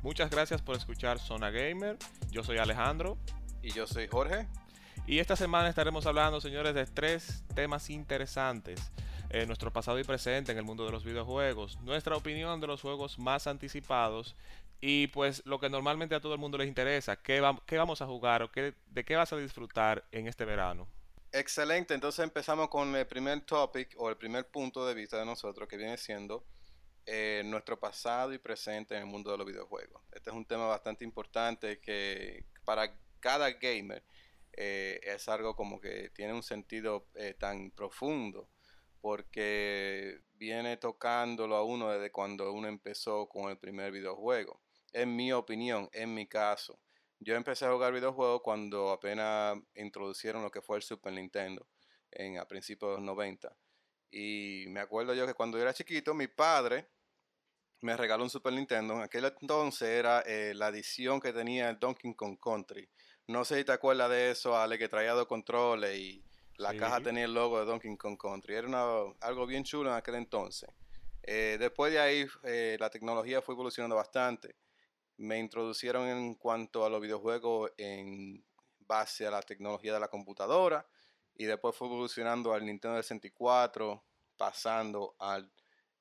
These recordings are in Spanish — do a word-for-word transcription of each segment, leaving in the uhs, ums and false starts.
Muchas gracias por escuchar Zona Gamer. Yo soy Alejandro Y yo soy Jorge. y esta semana estaremos hablando, señores, de tres temas interesantes. Eh, nuestro pasado y presente en el mundo de los videojuegos, nuestra opinión de los juegos más anticipados y pues lo que normalmente a todo el mundo les interesa, qué, va- qué vamos a jugar o qué, de qué vas a disfrutar en este verano. Excelente, entonces empezamos con el primer topic o el primer punto de vista de nosotros que viene siendo eh, nuestro pasado y presente en el mundo de los videojuegos. Este es un tema bastante importante que para cada gamer eh, es algo como que tiene un sentido eh, tan profundo porque viene tocándolo a uno desde cuando uno empezó con el primer videojuego. En mi opinión, en mi caso, yo empecé a jugar videojuegos cuando apenas introducieron lo que fue el Super Nintendo en, a principios de los noventa. Y me acuerdo yo que cuando yo era chiquito, mi padre me regaló un Super Nintendo. En aquel entonces era eh, la edición que tenía el Donkey Kong Country. No sé si te acuerdas de eso, Ale, que traía dos controles y la caja Sí. tenía el logo de Donkey Kong Country. Era una- algo bien chulo en aquel entonces. Eh, después de ahí, eh, la tecnología fue evolucionando bastante. Me introducieron en cuanto a los videojuegos en base a la tecnología de la computadora y después fue evolucionando al Nintendo sesenta y cuatro, pasando al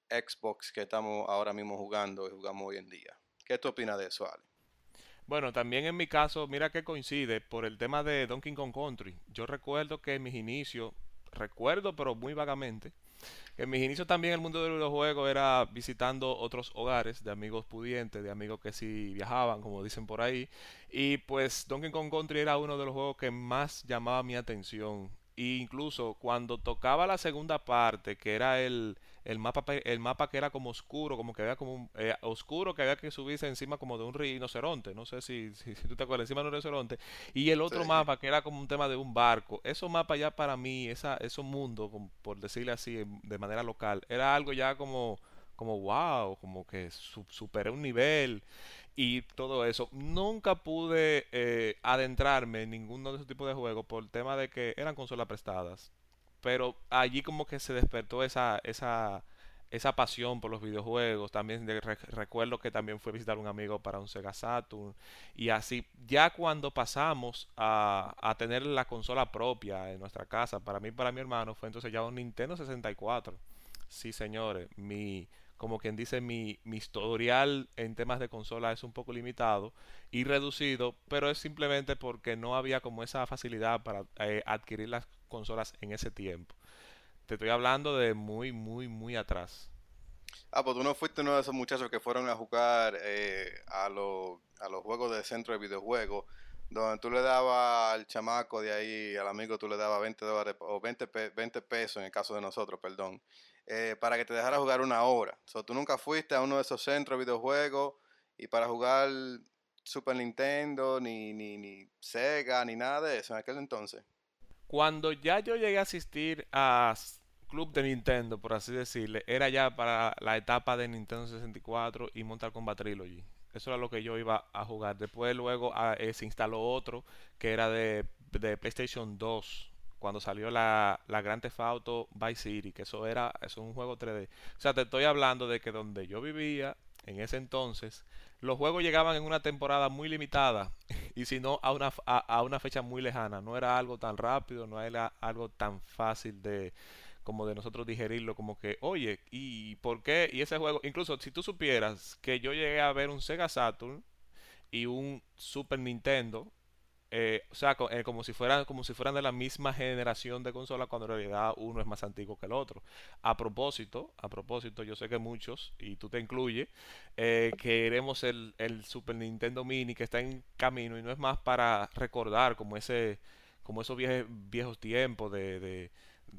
Xbox que estamos ahora mismo jugando y jugamos hoy en día. ¿Qué tú opinas de eso, Ale? Bueno, también en mi caso, mira que coincide por el tema de Donkey Kong Country. Yo recuerdo que en mis inicios, recuerdo pero muy vagamente, en mis inicios también el mundo de los videojuegos era visitando otros hogares de amigos pudientes, de amigos que sí viajaban, como dicen por ahí. Y pues Donkey Kong Country era uno de los juegos que más llamaba mi atención. E incluso cuando tocaba la segunda parte, que era el, el mapa, pe- el mapa que era como oscuro, como que había como un, eh, oscuro, que había que subirse encima como de un rinoceronte, no sé si, si, si tú te acuerdas, encima de un rinoceronte, y el Sí. otro mapa que era como un tema de un barco, esos mapas ya para mí, esa, esos mundos, como por decirle así, en- de manera local, era algo ya como, como wow, como que su- superé un nivel y todo eso. Nunca pude eh, adentrarme en ninguno de esos tipos de juegos por el tema de que eran consolas prestadas. Pero allí como que se despertó esa, esa, esa pasión por los videojuegos. También de- re- recuerdo que también fue a visitar un amigo para un Sega Saturn. Y así, ya cuando pasamos a, a tener la consola propia en nuestra casa, para mí y para mi hermano, fue entonces ya un Nintendo sesenta y cuatro. Sí, señores, mi, como quien dice, mi, mi historial en temas de consola es un poco limitado y reducido, pero es simplemente porque no había como esa facilidad para eh, adquirir las consolas en ese tiempo. Te estoy hablando de muy, muy, muy atrás. Ah, pues tú no fuiste uno de esos muchachos que fueron a jugar eh, a, los a los juegos de centro de videojuegos, donde tú le dabas al chamaco de ahí, al amigo, tú le dabas veinte dólares o veinte, pe- veinte pesos en el caso de nosotros, perdón, eh, para que te dejara jugar una hora. O sea, tú nunca fuiste a uno de esos centros de videojuegos y para jugar Super Nintendo, ni, ni, ni Sega, ni nada de eso en aquel entonces. Cuando ya yo llegué a asistir a s- Club de Nintendo, por así decirle, era ya para la etapa de Nintendo sesenta y cuatro y Mortal Kombat Trilogy. Eso era lo que yo iba a jugar. Después luego ah, eh, se instaló otro que era de, de PlayStation dos. Cuando salió la, la Grand Theft Auto Vice City, que eso era, eso es un juego tres D. O sea, te estoy hablando de que donde yo vivía en ese entonces, los juegos llegaban en una temporada muy limitada y si no a una, a, a una fecha muy lejana. No era algo tan rápido, no era algo tan fácil de como de nosotros digerirlo, como que, oye, ¿y por qué? Y ese juego, incluso si tú supieras que yo llegué a ver un Sega Saturn y un Super Nintendo, eh, o sea, co- eh, como si fueran, como si fueran de la misma generación de consolas, cuando en realidad uno es más antiguo que el otro. A propósito, a propósito, yo sé que muchos, y tú te incluyes, eh, queremos el, el Super Nintendo Mini que está en camino y no es más para recordar como ese, como esos viejos, viejos tiempos de, de,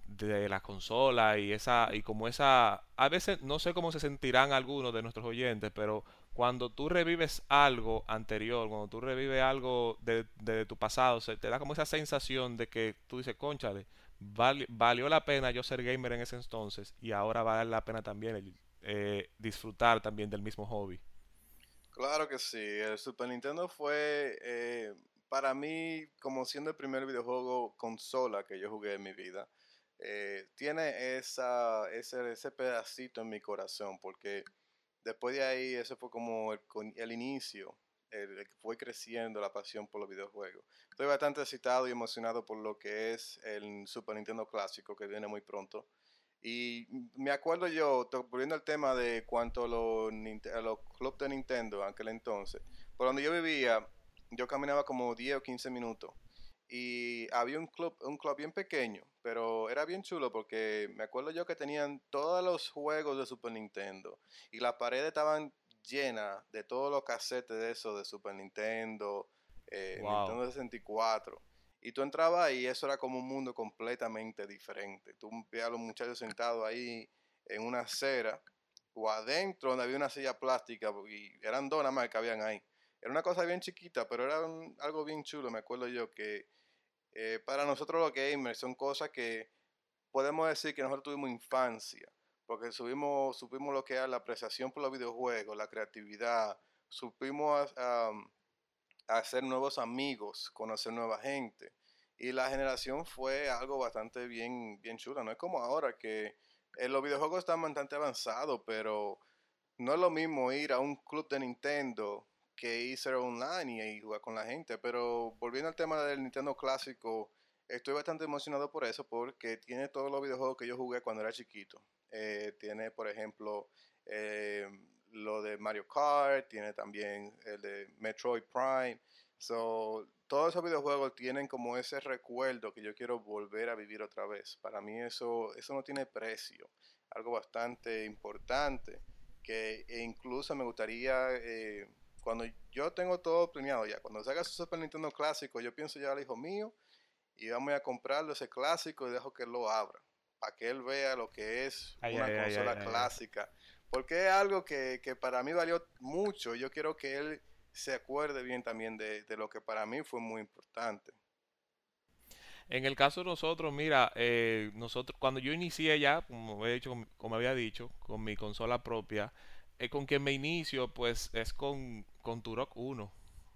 de la consola y esa, y como esa, a veces no sé cómo se sentirán algunos de nuestros oyentes, pero cuando tú revives algo anterior, cuando tú revives algo de, de tu pasado, se te da como esa sensación de que tú dices, cónchale, vali- valió la pena yo ser gamer en ese entonces y ahora vale la pena también el, eh, disfrutar también del mismo hobby. Claro que sí, el Super Nintendo fue eh, para mí como siendo el primer videojuego consola que yo jugué en mi vida. Eh, tiene esa, ese, ese pedacito en mi corazón porque después de ahí, ese fue como el, con- el inicio, el, el que fue creciendo la pasión por los videojuegos. Estoy bastante excitado y emocionado por lo que es el Super Nintendo clásico que viene muy pronto. Y me acuerdo yo, to- volviendo al tema de cuanto a los, Ninte- a los clubes de Nintendo en aquel entonces, por donde yo vivía, yo caminaba como diez o quince minutos y había un club, un club bien pequeño, pero era bien chulo porque me acuerdo yo que tenían todos los juegos de Super Nintendo y las paredes estaban llenas de todos los cassettes de eso, de Super Nintendo, eh, Wow. Nintendo sesenta y cuatro. Y tú entrabas ahí y eso era como un mundo completamente diferente. Tú veías a los muchachos sentados ahí en una acera o adentro donde había una silla plástica y eran dos nada más que habían ahí. Era una cosa bien chiquita, pero era un- algo bien chulo. Me acuerdo yo que eh, para nosotros los gamers son cosas que podemos decir que nosotros tuvimos infancia, porque subimos, supimos lo que era la apreciación por los videojuegos, la creatividad, supimos a, a hacer nuevos amigos, conocer nueva gente. Y la generación fue algo bastante bien, bien chula. No es como ahora que eh, los videojuegos están bastante avanzados, pero no es lo mismo ir a un club de Nintendo que irse online y jugar con la gente. Pero volviendo al tema del Nintendo clásico, estoy bastante emocionado por eso, porque tiene todos los videojuegos que yo jugué cuando era chiquito. Eh, tiene, por ejemplo, eh, lo de Mario Kart, tiene también el de Metroid Prime. So, todos esos videojuegos tienen como ese recuerdo que yo quiero volver a vivir otra vez. Para mí eso, eso no tiene precio. Algo bastante importante que e incluso me gustaría, eh, cuando yo tengo todo planeado ya, cuando salga su Super Nintendo clásico, yo pienso ya al hijo mío y vamos a comprarlo ese clásico y dejo que él lo abra, para que él vea lo que es Ay, una ay, ay, ay, consola ay, ay. clásica, porque es algo que, que para mí valió mucho. Yo quiero que él se acuerde bien también de, de lo que para mí fue muy importante. En el caso de nosotros, mira, eh, nosotros cuando yo inicié ya, como he dicho, como había dicho, con mi consola propia, eh, con quien me inicio, pues es con, con Turok uno.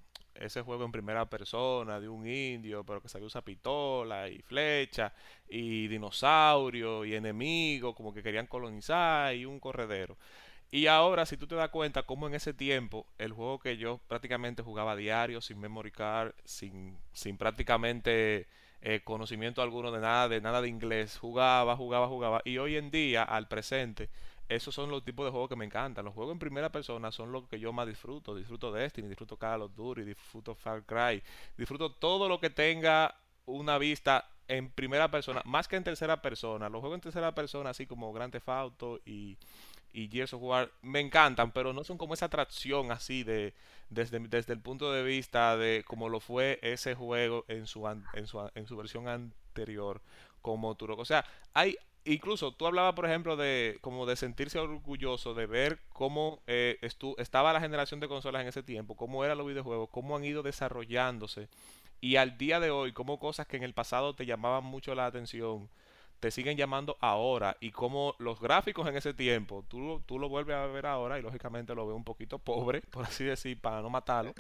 Ese juego en primera persona de un indio, pero que sabía usar pistola y flecha y dinosaurio y enemigos como que querían colonizar y un corredero. Y ahora, si tú te das cuenta, como en ese tiempo, el juego que yo prácticamente jugaba a diario, sin memory card, sin, sin prácticamente eh, conocimiento alguno de nada, de nada de inglés, jugaba, jugaba, jugaba. Y hoy en día, al presente, esos son los tipos de juegos que me encantan. Los juegos en primera persona son los que yo más disfruto. Disfruto Destiny, disfruto Call of Duty, disfruto Far Cry, disfruto todo lo que tenga una vista en primera persona, más que en tercera persona. Los juegos en tercera persona, así como Grand Theft Auto y y Gears of War me encantan, pero no son como esa atracción así de desde, desde el punto de vista de como lo fue ese juego en su an- en su, en su versión anterior como Turok. O sea, hay incluso tú hablabas por ejemplo de como de sentirse orgulloso de ver cómo eh, estu- estaba la generación de consolas en ese tiempo, cómo eran los videojuegos, cómo han ido desarrollándose y al día de hoy, como cosas que en el pasado te llamaban mucho la atención te siguen llamando ahora y como los gráficos en ese tiempo, tú, lo- tú lo vuelves a ver ahora y lógicamente lo ves un poquito pobre, por así decir, para no matarlo.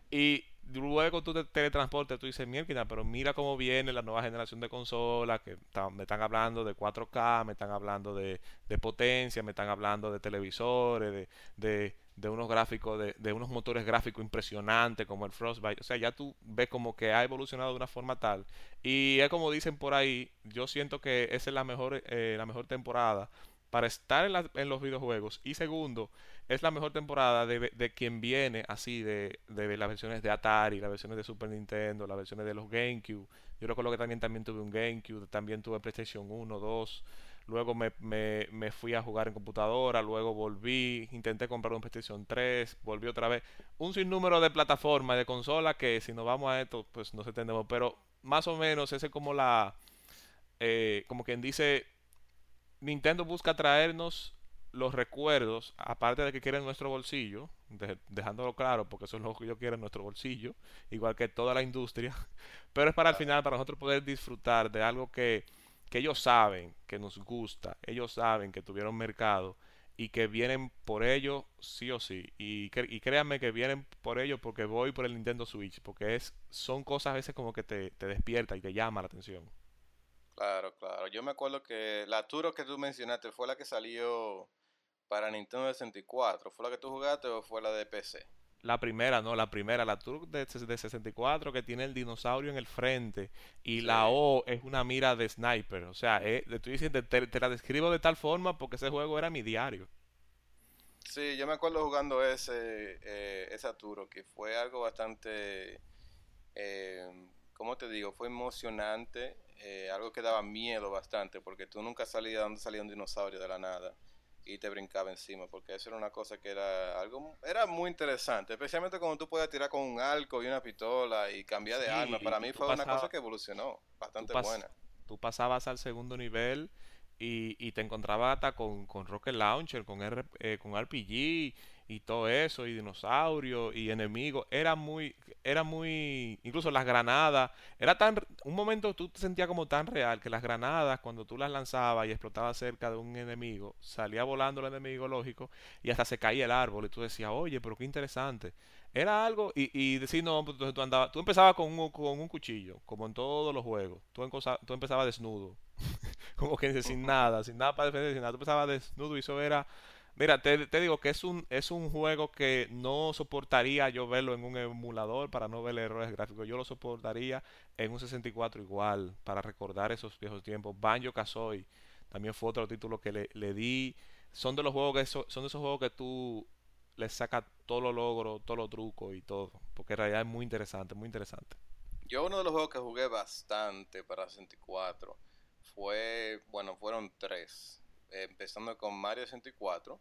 Y luego tú te teletransportes, tú dices, mierda, pero mira cómo viene la nueva generación de consolas, que ta- me están hablando de cuatro K, me están hablando de, de potencia, me están hablando de televisores, de, de, de unos gráficos, de, de unos motores gráficos impresionantes como el Frostbite. O sea, ya tú ves como que ha evolucionado de una forma tal. Y es como dicen por ahí, yo siento que esa es la mejor, eh, la mejor temporada para estar en, la- en los videojuegos. Y segundo, es la mejor temporada de, de quien viene así de, de las versiones de Atari, las versiones de Super Nintendo, las versiones de los GameCube. Yo recuerdo que también, también tuve un GameCube, también tuve PlayStation uno, dos. Luego me, me, me fui a jugar en computadora, luego volví, intenté comprar un PlayStation tres, volví otra vez. Un sinnúmero de plataformas, de consolas que si nos vamos a esto, pues no se entendemos. Pero más o menos ese es como la, eh, como quien dice, Nintendo busca traernos los recuerdos, aparte de que quiere en nuestro bolsillo, de- dejándolo claro, porque eso es lo que yo quiero en nuestro bolsillo, igual que toda la industria, pero es para al final, para nosotros poder disfrutar de algo que, que ellos saben que nos gusta, ellos saben que tuvieron mercado y que vienen por ello sí o sí. Y, cre- y créanme que vienen por ello porque voy por el Nintendo Switch, porque es, son cosas a veces como que te, te despierta y te llama la atención. Claro, claro. Yo me acuerdo que la Turo que tú mencionaste fue la que salió Para Nintendo sesenta y cuatro, ¿fue la que tú jugaste o fue la de P C? La primera, no, la primera, la Turk de, de sesenta y cuatro que tiene el dinosaurio en el frente y Sí. la O es una mira de sniper. O sea, eh, te estoy diciendo, te, te la describo de tal forma porque ese juego era mi diario. Sí, yo me acuerdo jugando ese, eh, ese Aturo, que fue algo bastante, eh, ¿cómo te digo? Fue emocionante, eh, algo que daba miedo bastante, porque tú nunca sabías de dónde salía un dinosaurio de la nada y te brincaba encima, porque eso era una cosa que era algo, era muy interesante, especialmente cuando tú podías tirar con un arco y una pistola y cambiar de arma. Sí, Para y mí tú fue una cosa pasabas, que evolucionó, tú bastante pas- buena. tú pasabas al segundo nivel y, y te encontrabas hasta con, con Rocket Launcher, con, R, eh, con R P G y todo eso, y dinosaurios y enemigos. Era muy, era muy, incluso las granadas, era tan, un momento tú te sentías como tan real que las granadas, cuando tú las lanzabas y explotabas cerca de un enemigo, salía volando el enemigo, lógico, y hasta se caía el árbol y tú decías, oye, pero qué interesante. Era algo, y, y decir, no, pues, entonces tú andabas, tú empezabas con un, con un cuchillo, como en todos los juegos. Tú, encosa- tú empezabas desnudo, como que sin nada, sin nada para defender, sin nada. Tú empezabas desnudo y eso era. Mira, te, te digo que es un, es un juego que no soportaría yo verlo en un emulador para no ver errores gráficos. Yo lo soportaría en un sesenta y cuatro igual, para recordar esos viejos tiempos. Banjo Kazooie también fue otro título que le, le di. Son de los juegos que so- son de esos juegos que tú le sacas todos los logros, todos los trucos y todo. Porque en realidad es muy interesante, muy interesante. Yo uno de los juegos que jugué bastante para sesenta y cuatro fue, bueno, fueron tres. Eh, empezando con Mario sesenta y cuatro,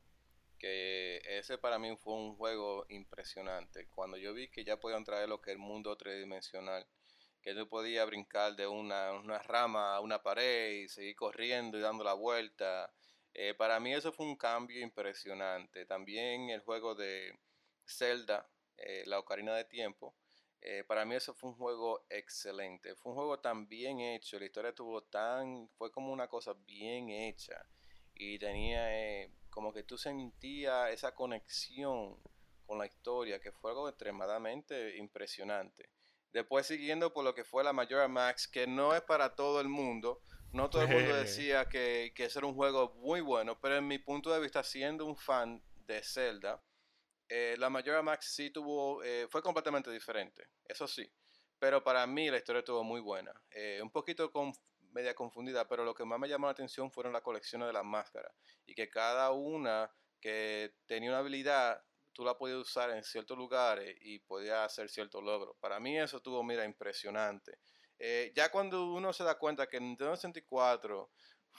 que ese para mí fue un juego impresionante. Cuando yo vi que ya podían traer lo que es el mundo tridimensional, que tú podías brincar de una, una rama a una pared y seguir corriendo y dando la vuelta. Eh, para mí eso fue un cambio impresionante. También el juego de Zelda, eh, la Ocarina de Tiempo, eh, para mí eso fue un juego excelente. Fue un juego tan bien hecho, la historia tuvo tan, fue como una cosa bien hecha y tenía eh, como que tú sentías esa conexión con la historia, que fue algo extremadamente impresionante. Después siguiendo por lo que fue la Majora Max, que no es para todo el mundo, no todo el mundo decía que, que ese era un juego muy bueno, pero en mi punto de vista, siendo un fan de Zelda, eh, la Majora Max sí tuvo, eh, fue completamente diferente, eso sí. Pero para mí la historia estuvo muy buena. Eh, un poquito con, media confundida, pero lo que más me llamó la atención fueron las colecciones de las máscaras. Y que cada una que tenía una habilidad, tú la podías usar en ciertos lugares y podías hacer ciertos logros. Para mí eso estuvo, mira, impresionante. Eh, ya cuando uno se da cuenta que Nintendo sesenta y cuatro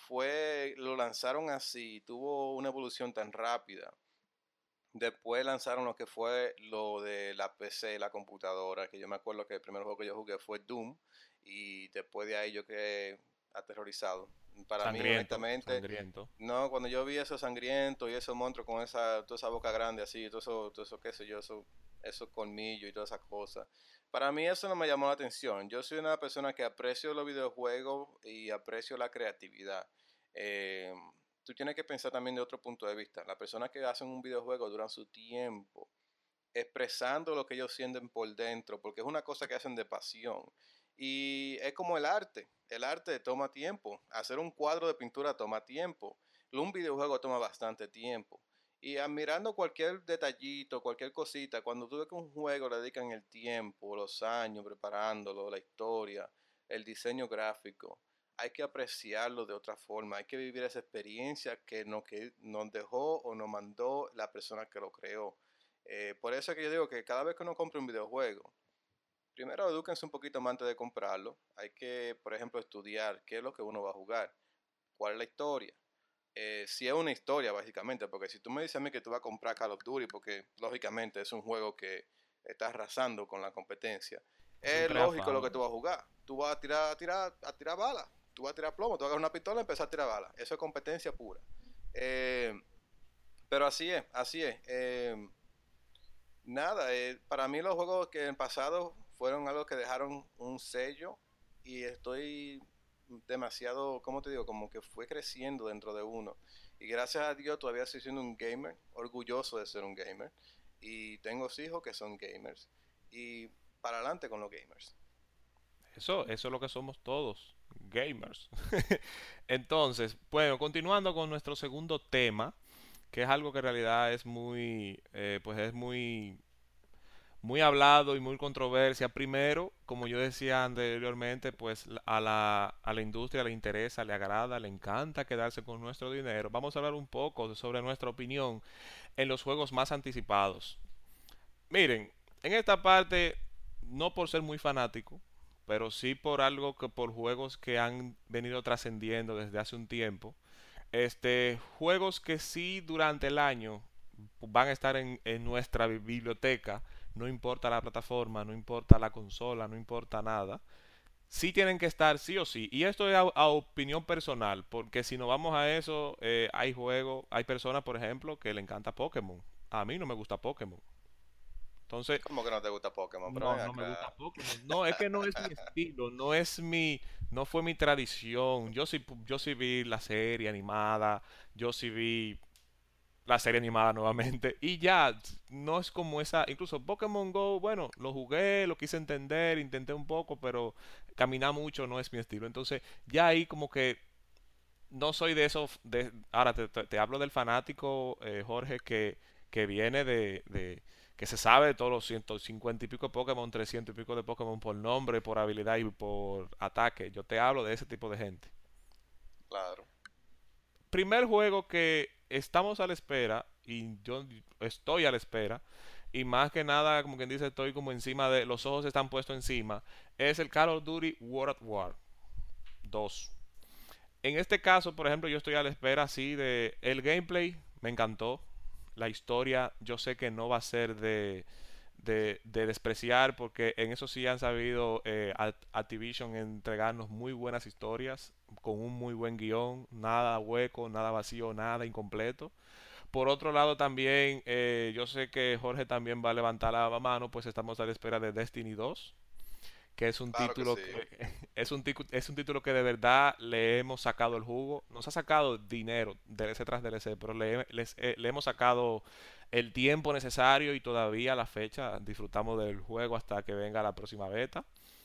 fue, lo lanzaron así, tuvo una evolución tan rápida. Después lanzaron lo que fue lo de la P C, la computadora, que yo me acuerdo que el primer juego que yo jugué fue Doom y después de ahí yo quedé aterrorizado. Para mí, Sangriento, honestamente, sangriento. no, cuando yo vi esos sangrientos y esos monstruos con esa, toda esa boca grande así, todo eso, todo eso, qué sé yo, eso, esos colmillos y todas esas cosas. Para mí eso no me llamó la atención. Yo soy una persona que aprecio los videojuegos y aprecio la creatividad. Eh, Tú tienes que pensar también de otro punto de vista. Las personas que hacen un videojuego duran su tiempo expresando lo que ellos sienten por dentro, porque es una cosa que hacen de pasión. Y es como el arte. El arte toma tiempo. Hacer un cuadro de pintura toma tiempo. Un videojuego toma bastante tiempo. Y admirando cualquier detallito, cualquier cosita, cuando tú ves que un juego le dedican el tiempo, los años preparándolo, la historia, el diseño gráfico, hay que apreciarlo de otra forma, hay que vivir esa experiencia que nos, que nos dejó o nos mandó la persona que lo creó. Eh, por eso es que yo digo que cada vez que uno compra un videojuego, primero edúquense un poquito más antes de comprarlo. Hay que, por ejemplo, estudiar qué es lo que uno va a jugar, cuál es la historia. Eh, si es una historia, básicamente, porque si tú me dices a mí que tú vas a comprar Call of Duty, porque lógicamente es un juego que está arrasando con la competencia, Eso es crea lógico lo que fama. tú vas a jugar. Tú vas a tirar, a tirar, a tirar balas, tú vas a tirar plomo, tú vas a agarrar una pistola y empezar a tirar balas. Eso es competencia pura. Eh, pero así es, así es. Eh, Nada, eh, para mí los juegos que en el pasado fueron algo que dejaron un sello y estoy demasiado, ¿cómo te digo? Como que fue creciendo dentro de uno. Y gracias a Dios todavía estoy siendo un gamer, orgulloso de ser un gamer. Y tengo hijos que son gamers. Y para adelante con los gamers. Eso, eso es lo que somos todos, gamers. Entonces, bueno, continuando con nuestro segundo tema, que es algo que en realidad es muy, eh, pues es muy muy hablado y muy controversia. Primero, como yo decía anteriormente, pues la- a la, a la industria le interesa, le agrada, le encanta quedarse con nuestro dinero. Vamos a hablar un poco sobre nuestra opinión en los juegos más anticipados. Miren, en esta parte, no por ser muy fanático, pero sí por algo que por juegos que han venido trascendiendo desde hace un tiempo. Este, juegos que sí durante el año van a estar en, en nuestra biblioteca, no importa la plataforma, no importa la consola, no importa nada. Sí tienen que estar sí o sí. Y esto es a, a opinión personal, porque si nos vamos a eso, eh, hay juegos, hay personas, por ejemplo, que le encanta Pokémon. A mí no me gusta Pokémon. Entonces, ¿Cómo que no te gusta Pokémon? Pero no, ven no me gusta acá. Pokémon. No, es que no es mi estilo, no es mi, no fue mi tradición. Yo sí, pu- yo sí vi la serie animada, yo sí vi la serie animada nuevamente y ya, no es como esa, incluso Pokémon Go, bueno, lo jugué, lo quise entender, intenté un poco, pero caminar mucho no es mi estilo. Entonces, ya ahí como que no soy de esos, de, ahora te, te- te hablo del fanático eh, Jorge que, que viene de, de- que se sabe de todos los ciento cincuenta y pico de Pokémon, trescientos y pico de Pokémon por nombre, por habilidad y por ataque. Yo te hablo de ese tipo de gente. Claro. Primer juego que estamos a la espera, y yo estoy a la espera, y más que nada, como quien dice, estoy como encima de, los ojos están puestos encima, es el Call of Duty World at War dos. En este caso, por ejemplo, yo estoy a la espera así de el gameplay, me encantó. La historia, yo sé que no va a ser de, de, de despreciar, porque en eso sí han sabido eh, Activision entregarnos muy buenas historias, con un muy buen guión, nada hueco, nada vacío, nada incompleto. Por otro lado, también eh, yo sé que Jorge también va a levantar la mano, pues estamos a la espera de Destiny dos, que es un Claro que título sí. que es un, ticu- es un título que de verdad le hemos sacado el jugo. Nos ha sacado dinero D L C tras D L C, pero le, les- eh, le hemos sacado el tiempo necesario y todavía a la fecha disfrutamos del juego hasta que venga la próxima beta.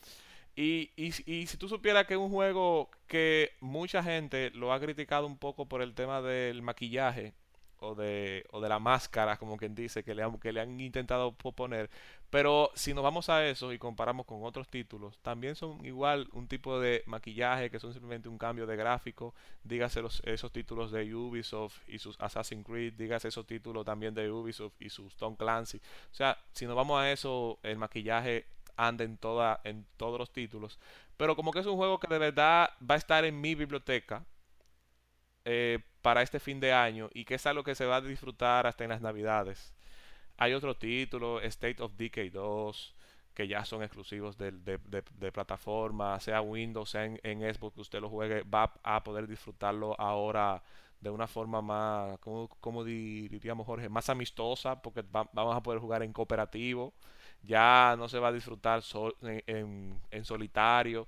Y, y, y si tú supieras que es un juego que mucha gente lo ha criticado un poco por el tema del maquillaje o de, o de la máscara, como quien dice, que le han, que le han intentado poner. Pero si nos vamos a eso y comparamos con otros títulos, también son igual un tipo de maquillaje que son simplemente un cambio de gráfico. Dígase los, esos títulos de Ubisoft y sus Assassin's Creed, dígase esos títulos también de Ubisoft y sus Tom Clancy. O sea, si nos vamos a eso, el maquillaje anda en, toda, en todos los títulos. Pero como que es un juego que de verdad va a estar en mi biblioteca eh, para este fin de año y que es algo que se va a disfrutar hasta en las navidades. Hay otro título, State of Decay dos, que ya son exclusivos de, de, de, de plataforma, sea Windows, sea en, en Xbox, que usted lo juegue, va a poder disfrutarlo ahora de una forma más, como, como diríamos Jorge, más amistosa, porque va, vamos a poder jugar en cooperativo, ya no se va a disfrutar sol, en, en, en, solitario.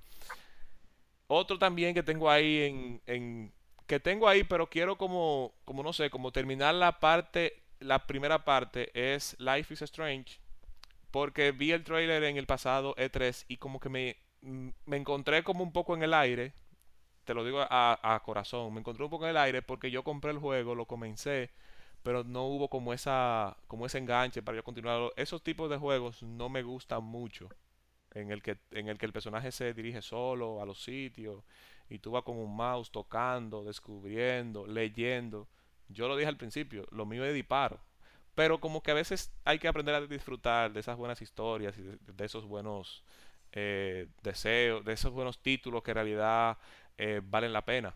Otro también que tengo ahí en, en, que tengo ahí, pero quiero como, como no sé, como terminar la parte, la primera parte es Life is Strange, porque vi el trailer en el pasado E tres y como que me, mm, me encontré como un poco en el aire, te lo digo a, a corazón, me encontré un poco en el aire porque yo compré el juego, lo comencé, pero no hubo como esa, como ese enganche para yo continuar. Esos tipos de juegos no me gustan mucho, en el que, en el que el personaje se dirige solo a los sitios y tú vas con un mouse tocando, descubriendo, leyendo. Yo lo dije al principio, lo mío es disparo. Pero como que a veces hay que aprender a disfrutar de esas buenas historias y de, de esos buenos eh, deseos, de esos buenos títulos que en realidad eh, valen la pena.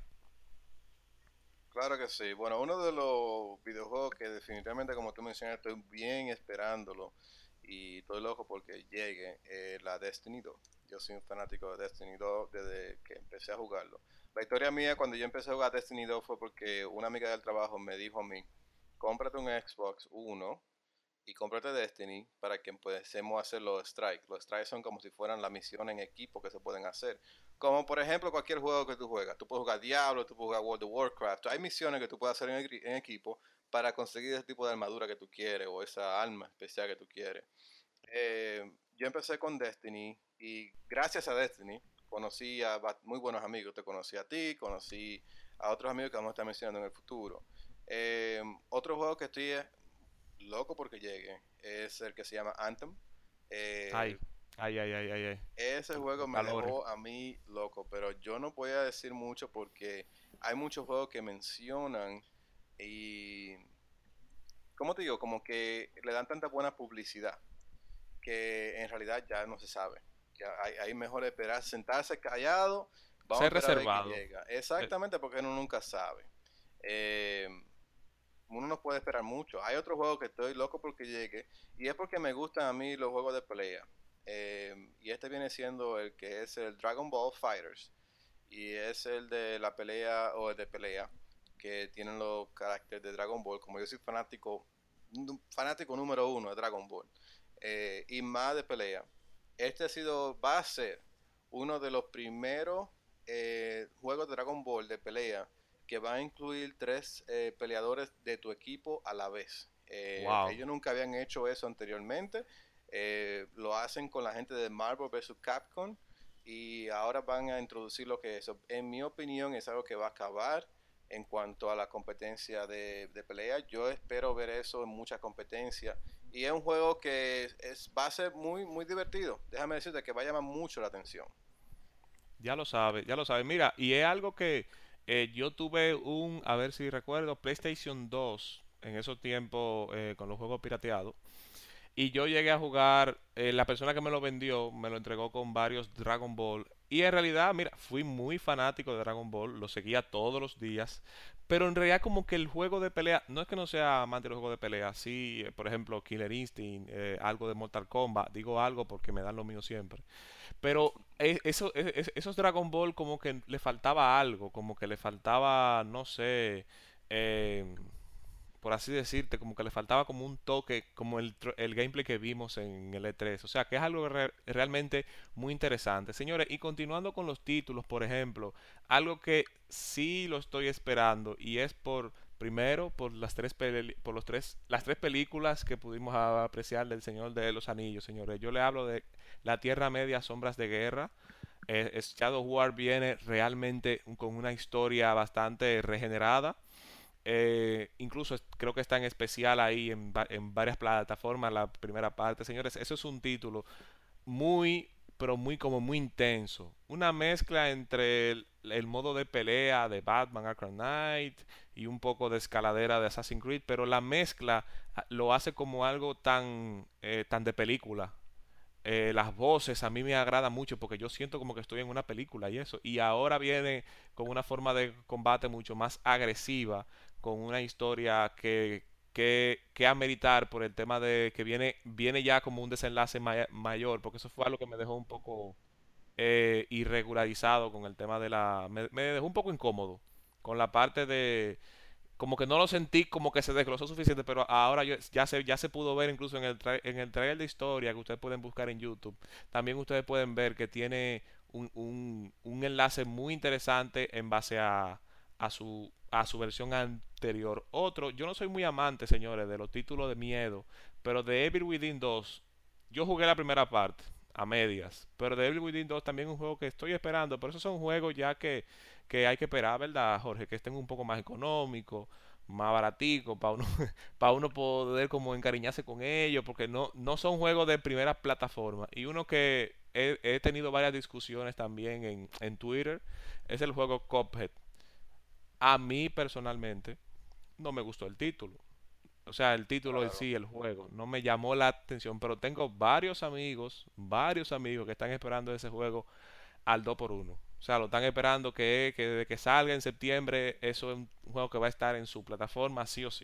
Claro que sí. Bueno, uno de los videojuegos que definitivamente, como tú mencionas, estoy bien esperándolo y estoy loco porque llegue, eh, la Destiny dos. Yo soy un fanático de Destiny dos desde que empecé a jugarlo. La historia mía cuando yo empecé a jugar Destiny dos fue porque una amiga del trabajo me dijo a mí, cómprate un Xbox One y cómprate Destiny para que empecemos a hacer los strikes. Los strikes son como si fueran la misión en equipo que se pueden hacer. Como por ejemplo cualquier juego que tú juegas. Tú puedes jugar Diablo, tú puedes jugar World of Warcraft. Hay misiones que tú puedes hacer en, en equipo para conseguir ese tipo de armadura que tú quieres o esa arma especial que tú quieres. Eh, yo empecé con Destiny y gracias a Destiny conocí a muy buenos amigos. Te conocí a ti, conocí a otros amigos que vamos a estar mencionando en el futuro. Eh, Otro juego que estoy eh, loco porque llegue es el que se llama Anthem. Ay, Eh, ay, ay, ay, ay, ay. Ese Los, juego los me calores. dejó a mí loco, pero yo no voy a decir mucho porque hay muchos juegos que mencionan y, ¿cómo te digo? Como que le dan tanta buena publicidad que en realidad ya no se sabe. Ya hay, hay mejor esperar, sentarse callado, vamos a Ser esperar a ver qué reservado. llega. Eh, Exactamente, porque uno nunca sabe. Eh, Uno no puede esperar mucho. Hay otro juego que estoy loco porque llegue y es porque me gustan a mí los juegos de pelea. Eh, y este viene siendo el que es el Dragon Ball Fighters y es el de la pelea o el de pelea que tienen los caracteres de Dragon Ball. Como yo soy fanático, fanático número uno de Dragon Ball eh, y más de pelea, este ha sido, va a ser uno de los primeros eh, juegos de Dragon Ball de pelea que va a incluir tres eh, peleadores de tu equipo a la vez. Eh, wow. ellos nunca habían hecho eso anteriormente. Eh, lo hacen con la gente de Marvel versus. Capcom y ahora van a introducir lo que es. En mi opinión es algo que va a acabar en cuanto a la competencia de, de pelea. Yo espero ver eso en muchas competencias. Y es un juego que es, va a ser muy, muy divertido. Déjame decirte que va a llamar mucho la atención. Ya lo sabe, ya lo sabe. Mira, y es algo que eh, yo tuve un, a ver si recuerdo, PlayStation dos en esos tiempos eh, con los juegos pirateados. Y yo llegué a jugar, eh, la persona que me lo vendió me lo entregó con varios Dragon Ball. Y en realidad, mira, fui muy fanático de Dragon Ball, lo seguía todos los días. Pero en realidad como que el juego de pelea, no es que no sea amante de los juegos de pelea, sí, eh, por ejemplo, Killer Instinct, eh, algo de Mortal Kombat, digo algo porque me dan lo mío siempre. Pero e- eso, e- e- esos Dragon Ball como que le faltaba algo, como que le faltaba, no sé, eh, por así decirte, como que le faltaba como un toque, como el, tro- el gameplay que vimos en el E tres. O sea, que es algo re- realmente muy interesante. Señores, y continuando con los títulos, por ejemplo, algo que sí lo estoy esperando y es por, primero, por las tres, peli- por los tres, las tres películas que pudimos apreciar del Señor de los Anillos, señores. Yo le hablo de La Tierra Media, Sombras de Guerra. Eh, es- Shadow War viene realmente con una historia bastante regenerada. Eh, incluso es- creo que está en especial ahí en, va- en varias plataformas la primera parte. Señores, eso es un título muy, pero muy como muy intenso. Una mezcla entre el, el modo de pelea de Batman Arkham Knight y un poco de escaladera de Assassin's Creed, pero la mezcla ah, lo hace como algo tan, eh, tan de película. Eh, las voces a mí me agrada mucho porque yo siento como que estoy en una película y eso. Y ahora viene con una forma de combate mucho más agresiva, con una historia que, que, que ameritar por el tema de que viene, viene ya como un desenlace maya- mayor, porque eso fue algo que me dejó un poco eh, irregularizado con el tema de la... Me, me dejó un poco incómodo con la parte de como que no lo sentí como que se desglosó suficiente, pero ahora yo, ya se ya se pudo ver incluso en el tra- en el trailer de historia que ustedes pueden buscar en YouTube. También ustedes pueden ver que tiene un, un, un enlace muy interesante en base a, a su a su versión anterior. Otro, yo no soy muy amante, señores, de los títulos de miedo, pero de Evil Within dos, yo jugué la primera parte a medias, pero de Evil Within dos también es un juego que estoy esperando, pero esos son juegos ya que que hay que esperar, ¿verdad, Jorge? Que estén un poco más económicos, más baraticos, para uno, para uno poder como encariñarse con ellos, porque no, no son juegos de primera plataforma. Y uno que he, he tenido varias discusiones también en, en Twitter es el juego Cuphead. A mí personalmente no me gustó el título. O sea, el título en Claro. sí, el juego, no me llamó la atención, pero tengo varios amigos, varios amigos que están esperando ese juego al dos por uno. O sea, lo están esperando que, que desde que salga en septiembre, eso es un juego que va a estar en su plataforma sí o sí.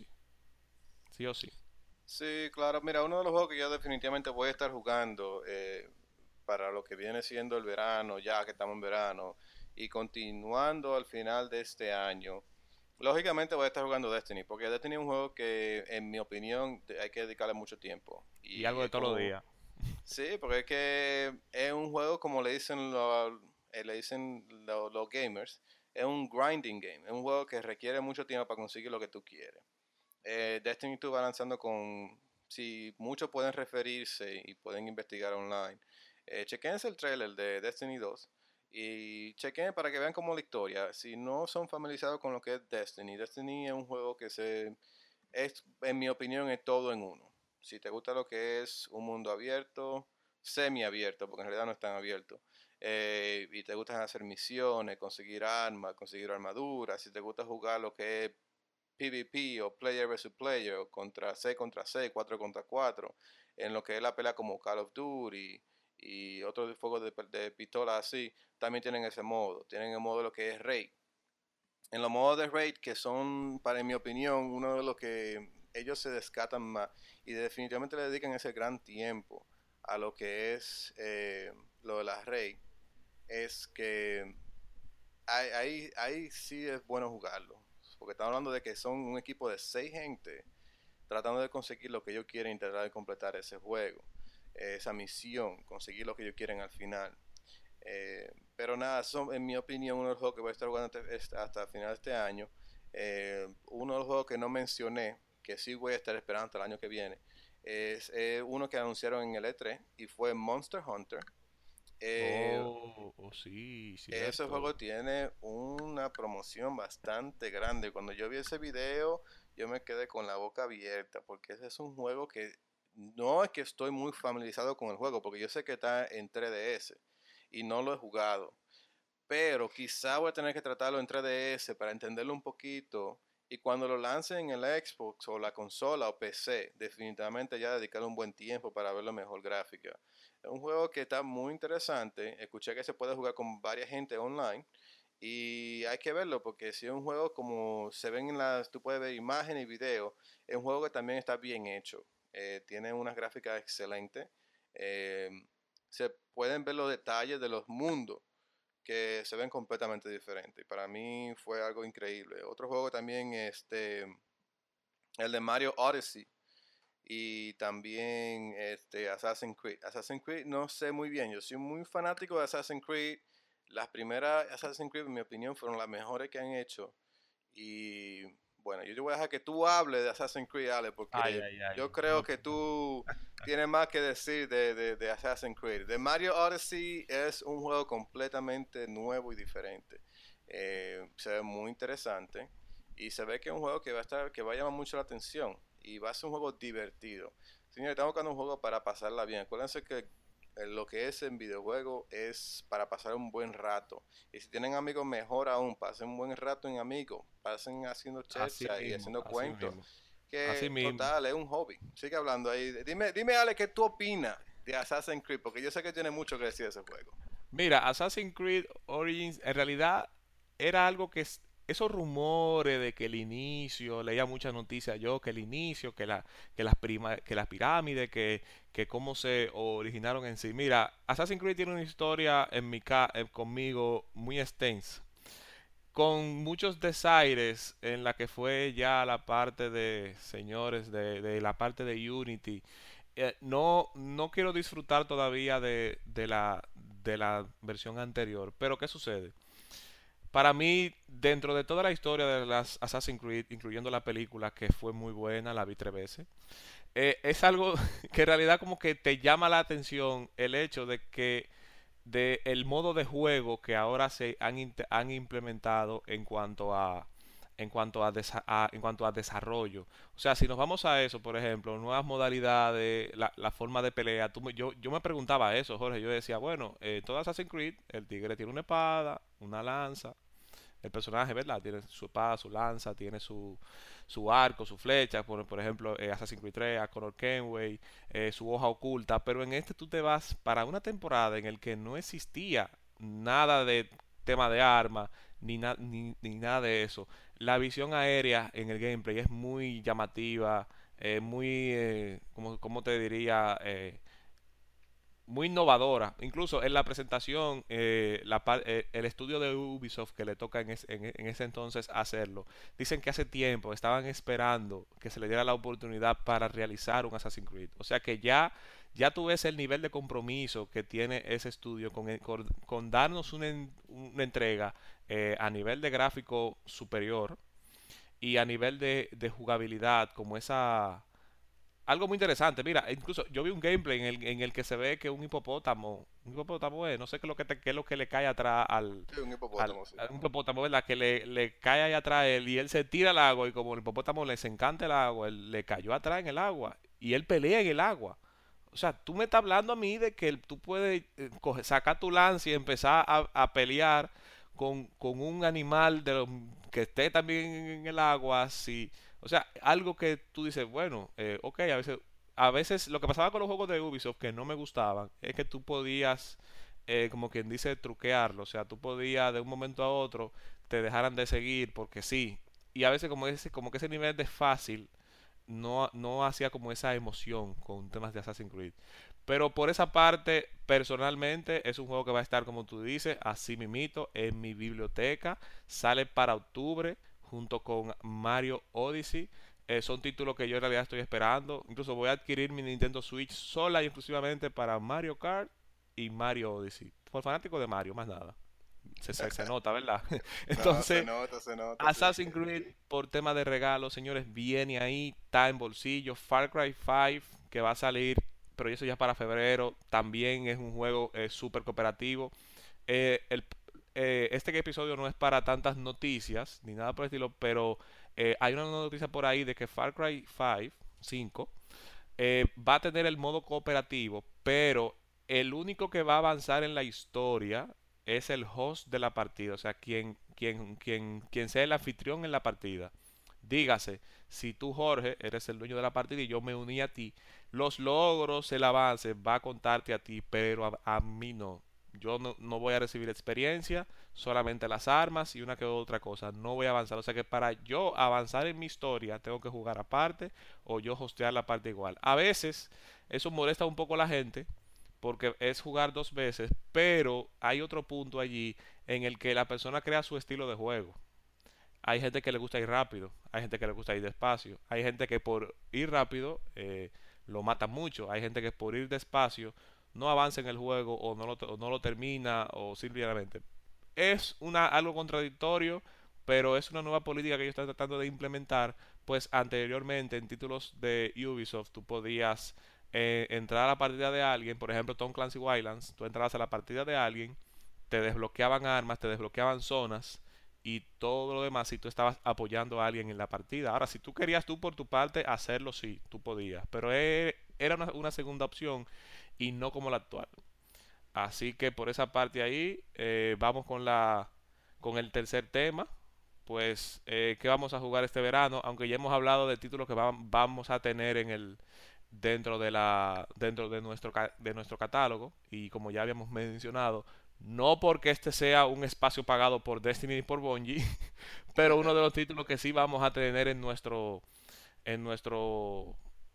Sí o sí. Sí, claro. Mira, uno de los juegos que yo definitivamente voy a estar jugando eh, para lo que viene siendo el verano, ya que estamos en verano, y continuando al final de este año, lógicamente voy a estar jugando Destiny, porque Destiny es un juego que, en mi opinión, te- hay que dedicarle mucho tiempo. Y Y algo de es todos los como, días. sí, porque es que es un juego, como le dicen, lo- eh, le dicen lo- los gamers, es un grinding game, es un juego que requiere mucho tiempo para conseguir lo que tú quieres. Eh, Destiny dos va lanzando con, si muchos pueden referirse y pueden investigar online, eh, chequense el trailer de Destiny dos Y chequen para que vean como la historia. Si no son familiarizados con lo que es Destiny, Destiny es un juego que se es, en mi opinión, es todo en uno. Si te gusta lo que es un mundo abierto, semiabierto, porque en realidad no es tan abierto, eh, y te gusta hacer misiones, conseguir armas, conseguir armaduras, si te gusta jugar lo que es PvP o Player versus Player, o contra seis contra seis, cuatro contra cuatro, en lo que es la pelea como Call of Duty y otros juegos de, de pistola así, también tienen ese modo. Tienen el modo de lo que es Raid. En los modos de Raid, que son, para mi opinión, uno de los que ellos se descatan más y definitivamente le dedican ese gran tiempo a lo que es eh, lo de las Raid, es que ahí, ahí, ahí sí es bueno jugarlo. Porque estamos hablando de que son un equipo de seis gente tratando de conseguir lo que ellos quieren y tratar de completar ese juego, eh, esa misión, conseguir lo que ellos quieren al final. Eh, pero nada, son, en mi opinión, uno de los juegos que voy a estar jugando hasta, hasta el final de este año. Eh, uno de los juegos que no mencioné, que sí voy a estar esperando hasta el año que viene, es eh, uno que anunciaron en el E tres y fue Monster Hunter. Eh, Oh, oh, sí, ese cierto. juego tiene una promoción bastante grande. Cuando yo vi ese video, yo me quedé con la boca abierta, porque ese es un juego que no es que estoy muy familiarizado con el juego, porque yo sé que está en tres D S y no lo he jugado, pero quizá voy a tener que tratarlo en tres D S para entenderlo un poquito. Y cuando lo lancen en el Xbox o la consola o P C, definitivamente ya dedicarle un buen tiempo para ver la mejor gráfica. Es un juego que está muy interesante. Escuché que se puede jugar con varias gente online. Y hay que verlo porque si es un juego como se ven en las, tú puedes ver imágenes y videos, es un juego que también está bien hecho. Eh, tiene unas gráficas excelentes. Eh, se pueden ver los detalles de los mundos que se ven completamente diferentes. Para mí fue algo increíble. Otro juego también, este, el de Mario Odyssey y también este, Assassin's Creed. Assassin's Creed no sé muy bien, yo soy muy fanático de Assassin's Creed. Las primeras Assassin's Creed, en mi opinión, fueron las mejores que han hecho. Y bueno, yo te voy a dejar que tú hables de Assassin's Creed, Ale, Ay, porque ay, ay. yo creo No, que tú tienes más que decir de, de, de Assassin's Creed. De Mario Odyssey es un juego completamente nuevo y diferente. Eh, se ve muy interesante y se ve que es un juego que va a estar, que va a llamar mucho la atención y va a ser un juego divertido. Señores, estamos buscando un juego para pasarla bien. Acuérdense que eh, lo que es en videojuego es para pasar un buen rato. Y si tienen amigos, mejor aún, pasen un buen rato en amigos, pasen haciendo así chercha y mismo, haciendo así cuentos, mismo. Así que mismo. total, es un hobby. Sigue hablando ahí. Dime, dime Ale, ¿qué tú opinas de Assassin's Creed? Porque yo sé que tiene mucho que decir de ese juego. Mira, Assassin's Creed Origins en realidad era algo que es- esos rumores de que el inicio, leía muchas noticias yo, que el inicio, que la, que las prima- que las pirámides, que, que cómo se originaron en sí. Mira, Assassin's Creed tiene una historia en mi ca- eh, conmigo muy extensa, con muchos desaires en la que fue ya la parte de, señores, de, de la parte de Unity. Eh, no, no quiero disfrutar todavía de, de la, de la versión anterior, pero ¿qué sucede? Para mí, dentro de toda la historia de las Assassin's Creed, incluyendo la película, que fue muy buena, la vi tres veces, eh, es algo que en realidad como que te llama la atención el hecho de que de el modo de juego que ahora se han, inte- han implementado en cuanto a en cuanto a, desa- a- en cuanto a desarrollo. O sea, si nos vamos a eso, por ejemplo, nuevas modalidades, la, la forma de pelea, tú me- yo, yo me preguntaba eso, Jorge, yo decía, bueno, eh, todo Assassin's Creed, el tigre tiene una espada, una lanza, el personaje, ¿verdad? Tiene su espada, su lanza, tiene su, su arco, su flecha, por, por ejemplo, eh, Assassin's Creed tres, a Connor Kenway, eh, su hoja oculta, pero en este tú te vas para una temporada en el que no existía nada de tema de arma, ni, na- ni, ni nada de eso. La visión aérea en el gameplay es muy llamativa, eh, muy, eh, como, como te diría, eh, muy innovadora. Incluso en la presentación, eh, la par- eh, el estudio de Ubisoft que le toca en, es- en e- en ese entonces hacerlo, dicen que hace tiempo estaban esperando que se le diera la oportunidad para realizar un Assassin's Creed. O sea que ya, ya tú ves el nivel de compromiso que tiene ese estudio con, el- con, con darnos una, en- una entrega eh, a nivel de gráfico superior y a nivel de, de jugabilidad como esa algo muy interesante. Mira, incluso yo vi un gameplay en el, en el que se ve que un hipopótamo, un hipopótamo es, no sé qué es lo que, te- qué es lo que le cae atrás al, Sí, un al, hipopótamo, sí. a un hipopótamo, ¿verdad? Que le, le cae ahí atrás a él y él se tira al agua y como el hipopótamo les encanta el agua, él le cayó atrás en el agua y él pelea en el agua. O sea, tú me estás hablando a mí de que el- tú puedes eh, coge- sacar tu lance y empezar a, a pelear con, con un animal de los- que esté también en el agua, si, o sea, algo que tú dices, bueno, eh, ok, a veces, a veces lo que pasaba con los juegos de Ubisoft que no me gustaban es que tú podías, eh, como quien dice, truquearlo, o sea, tú podías de un momento a otro te dejaran de seguir porque sí, y a veces como ese, como que ese nivel de fácil no, no hacía como esa emoción con temas de Assassin's Creed. Pero por esa parte, personalmente, es un juego que va a estar, como tú dices, así mimito, en mi biblioteca. Sale para octubre junto con Mario Odyssey. Eh, son títulos que yo en realidad estoy esperando. Incluso voy a adquirir mi Nintendo Switch sola y exclusivamente para Mario Kart y Mario Odyssey. Por fanático de Mario, más nada. Se, se, se nota, ¿verdad? No, se Entonces, nota, se nota, sí. Assassin's Creed por tema de regalos, señores, viene ahí, está en bolsillo. Far Cry cinco que va a salir, pero eso ya es para febrero, también es un juego eh, súper cooperativo. Eh, el- eh, este episodio no es para tantas noticias ni nada por el estilo, pero eh, hay una noticia por ahí de que Far Cry cinco, cinco eh, va a tener el modo cooperativo, pero el único que va a avanzar en la historia es el host de la partida, o sea, quien, quien, quien, quien sea el anfitrión en la partida. Dígase, si tú, Jorge, eres el dueño de la partida y yo me uní a ti, los logros, el avance va a contarte a ti, pero a, a mí no. Yo no, no voy a recibir experiencia, solamente las armas y una que otra cosa. No voy a avanzar. O sea que para yo avanzar en mi historia tengo que jugar aparte o yo hostear la parte igual. A veces eso molesta un poco a la gente porque es jugar dos veces, pero hay otro punto allí en el que la persona crea su estilo de juego. Hay gente que le gusta ir rápido, hay gente que le gusta ir despacio, hay gente que por ir rápido eh, lo mata mucho, hay gente que por ir despacio no avanza en el juego o no lo, o no lo termina o simplemente. Es una, algo contradictorio, pero es una nueva política que ellos están tratando de implementar, pues anteriormente en títulos de Ubisoft tú podías eh, entrar a la partida de alguien, por ejemplo Tom Clancy Wildlands, tú entrabas a la partida de alguien, te desbloqueaban armas, te desbloqueaban zonas y todo lo demás si tú estabas apoyando a alguien en la partida. Ahora, si tú querías tú por tu parte hacerlo, sí, tú podías, pero e- era una, una segunda opción y no como la actual. Así que por esa parte ahí eh, vamos con la con el tercer tema. Pues, eh, ¿qué vamos a jugar este verano? Aunque ya hemos hablado de títulos que va- vamos a tener en el dentro de la dentro de nuestro ca- de nuestro catálogo y como ya habíamos mencionado, no porque este sea un espacio pagado por Destiny y por Bungie, pero uno de los títulos que sí vamos a tener en nuestro en nuestro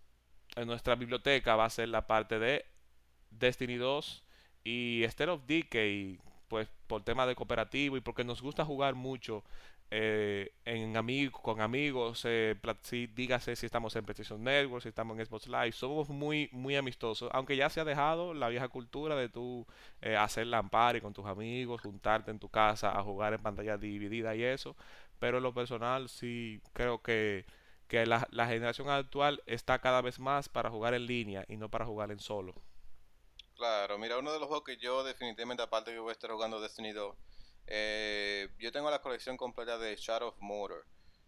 en nuestra biblioteca va a ser la parte de Destiny dos y State of Decay, pues por tema de cooperativo y porque nos gusta jugar mucho eh, en amigos, con amigos, eh, plat- si, dígase si estamos en PlayStation Network, si estamos en Xbox Live, somos muy, muy amistosos, aunque ya se ha dejado la vieja cultura de tú eh, hacer lampari con tus amigos, juntarte en tu casa a jugar en pantalla dividida y eso, pero en lo personal sí creo que, que la, la generación actual está cada vez más para jugar en línea y no para jugar en solo. Claro, mira, uno de los juegos que yo definitivamente, aparte que voy a estar jugando Destiny dos, eh, yo tengo la colección completa de Shadow of Mordor.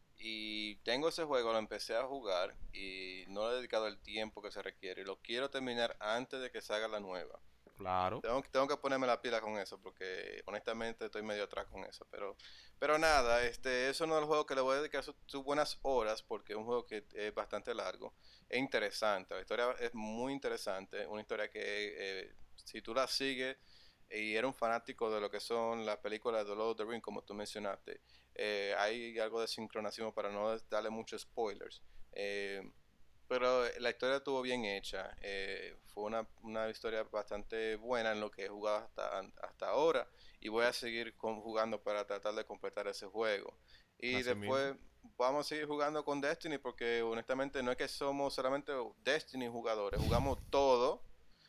Y tengo ese juego, lo empecé a jugar y no le he dedicado el tiempo que se requiere. Lo quiero terminar antes de que salga la nueva. Claro. Tengo, que- tengo que ponerme la pila con eso porque honestamente estoy medio atrás con eso. Pero, pero nada, este es uno de los juegos que le voy a dedicar sus sus buenas horas porque es un juego que es bastante largo e interesante. La historia es muy interesante, una historia que eh, si tú la sigues y eres un fanático de lo que son las películas de Lord of the Rings, como tú mencionaste, eh, hay algo de sincronación para no darle muchos spoilers. Eh, pero la historia estuvo bien hecha. Eh, fue una, una historia bastante buena en lo que he jugado hasta, hasta ahora. Y voy a seguir con- jugando para tratar de completar ese juego. Y Así mismo. después vamos a seguir jugando con Destiny porque honestamente no es que somos solamente Destiny jugadores. Jugamos todo.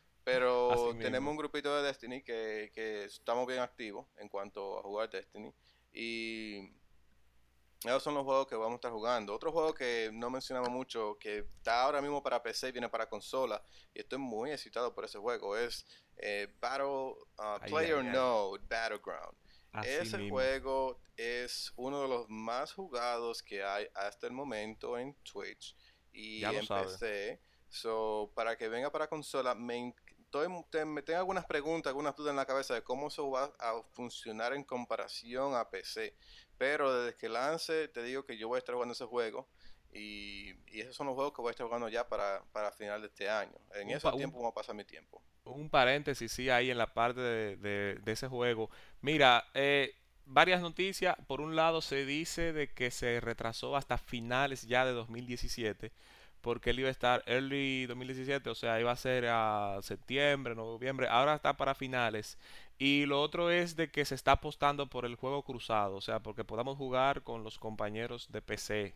Así Pero tenemos mismo. un grupito de Destiny que, que estamos bien activos en cuanto a jugar Destiny. Y Esos son los juegos que vamos a estar jugando. Otro juego que no mencionamos mucho, que está ahora mismo para P C y viene para consola, y estoy muy excitado por ese juego, es eh, Battle uh, Ay, ay, ay. PlayerUnknown's Battleground. Así Ese mismo. juego es uno de los más jugados que hay hasta el momento en Twitch Ya y lo en sabe. P C. So, para que venga para consola, me, en- estoy- te- me tengo algunas preguntas, algunas dudas en la cabeza de cómo eso va a funcionar en comparación a P C. Pero desde que lance, te digo que yo voy a estar jugando ese juego. Y, y esos son los juegos que voy a estar jugando ya para, para final de este año. En Un, ese pa- un, tiempo vamos a pasar mi tiempo. un paréntesis, sí, ahí en la parte de, de- de ese juego. Mira, eh, varias noticias. Por un lado, se dice de que se retrasó hasta finales ya de dos mil diecisiete, porque él iba a estar early dos mil diecisiete, o sea, iba a ser a septiembre, noviembre. Ahora está para finales. Y lo otro es de que se está apostando por el juego cruzado, o sea, porque podamos jugar con los compañeros de P C.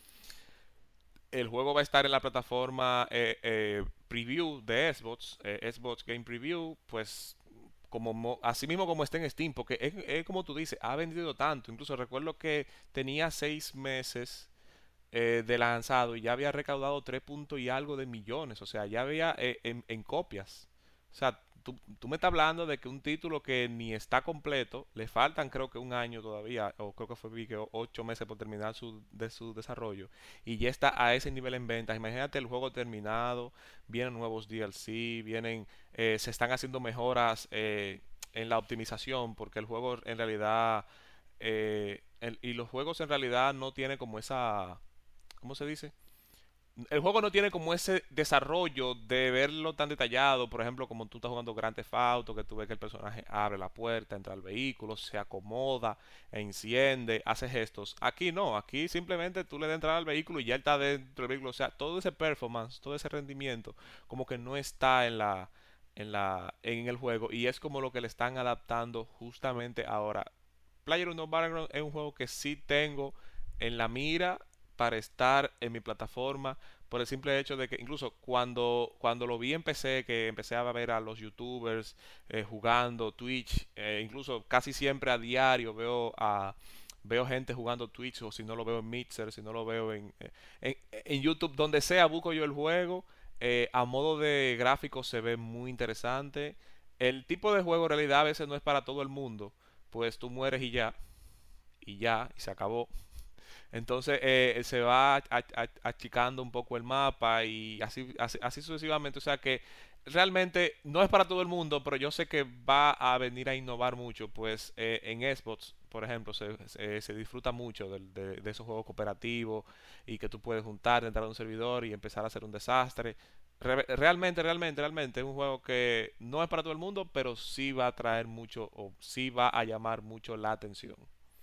El juego va a estar en la plataforma eh, eh, preview de Xbox, eh, Xbox Game Preview, pues como mo- así mismo como está en Steam, porque es, es como tú dices, ha vendido tanto. Incluso recuerdo que tenía seis meses eh, de lanzado y ya había recaudado tres puntos y algo de millones, o sea, ya había eh, en, en copias. O sea, tú, tú me estás hablando de que un título que ni está completo, le faltan creo que un año todavía, o creo que fue vi que o- ocho meses por terminar su, de su desarrollo, y ya está a ese nivel en ventas. Imagínate el juego terminado, vienen nuevos D L C, vienen, eh, se están haciendo mejoras eh, en la optimización, porque el juego en realidad, eh, el- y los juegos en realidad no tienen como esa, ¿cómo se dice? El juego no tiene como ese desarrollo de verlo tan detallado, por ejemplo, como tú estás jugando Grand Theft Auto, que tú ves que el personaje abre la puerta, entra al vehículo, se acomoda, enciende, hace gestos. Aquí no, aquí simplemente tú le das entrada al vehículo y ya está dentro del vehículo. O sea, todo ese performance, todo ese rendimiento, como que no está en la, en la, en el juego, y es como lo que le están adaptando justamente ahora. PlayerUnknown's Battleground es un juego que sí tengo en la mira para estar en mi plataforma, por el simple hecho de que incluso cuando, cuando lo vi empecé, que empecé a ver a los youtubers eh, jugando Twitch, eh, incluso casi siempre a diario veo a veo gente jugando Twitch, o si no lo veo en Mixer, si no lo veo en, eh, en, en YouTube, donde sea busco yo el juego. Eh, a modo de gráfico se ve muy interesante. El tipo de juego en realidad a veces no es para todo el mundo, pues tú mueres y ya, y ya, y se acabó. Entonces eh, se va ach- ach- achicando un poco el mapa y así, así, así sucesivamente. O sea que realmente no es para todo el mundo, pero yo sé que va a venir a innovar mucho. Pues eh, en Xbox, por ejemplo, se, se- se disfruta mucho del- de, de esos juegos cooperativos y que tú puedes juntar, entrar a un servidor y empezar a hacer un desastre. Re- realmente, realmente, realmente es un juego que no es para todo el mundo, pero sí va a traer mucho o sí va a llamar mucho la atención.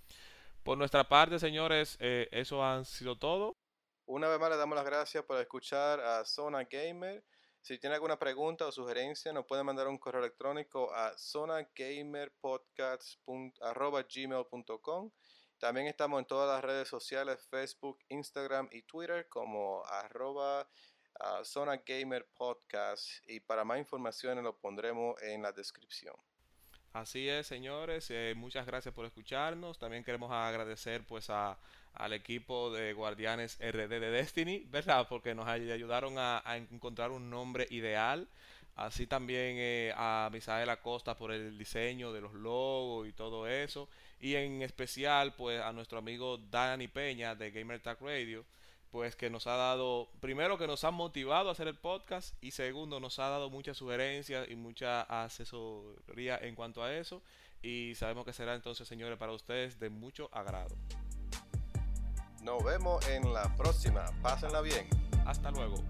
Por nuestra parte, señores, eh, eso han sido todo. Una vez más le damos las gracias por escuchar a Zona Gamer. Si tiene alguna pregunta o sugerencia, nos puede mandar un correo electrónico a zonagamerpodcast arroba gmail punto com. También estamos en todas las redes sociales, Facebook, Instagram y Twitter como arroba uh, Zona Gamer Podcast. Y para más informaciones lo pondremos en la descripción. Así es, señores. Eh, muchas gracias por escucharnos. También queremos agradecer pues a, al equipo de Guardianes R D de Destiny, ¿verdad? Porque nos ay- ayudaron a, a encontrar un nombre ideal. Así también eh, a Misael Acosta por el diseño de los logos y todo eso. Y en especial pues a nuestro amigo Dani Peña de Gamer Tag Radio, pues que nos ha dado, primero que nos ha motivado a hacer el podcast, y segundo nos ha dado muchas sugerencias y mucha asesoría en cuanto a eso, y sabemos que será entonces, señores, para ustedes de mucho agrado. Nos vemos en la próxima. Pásenla bien. Hasta luego.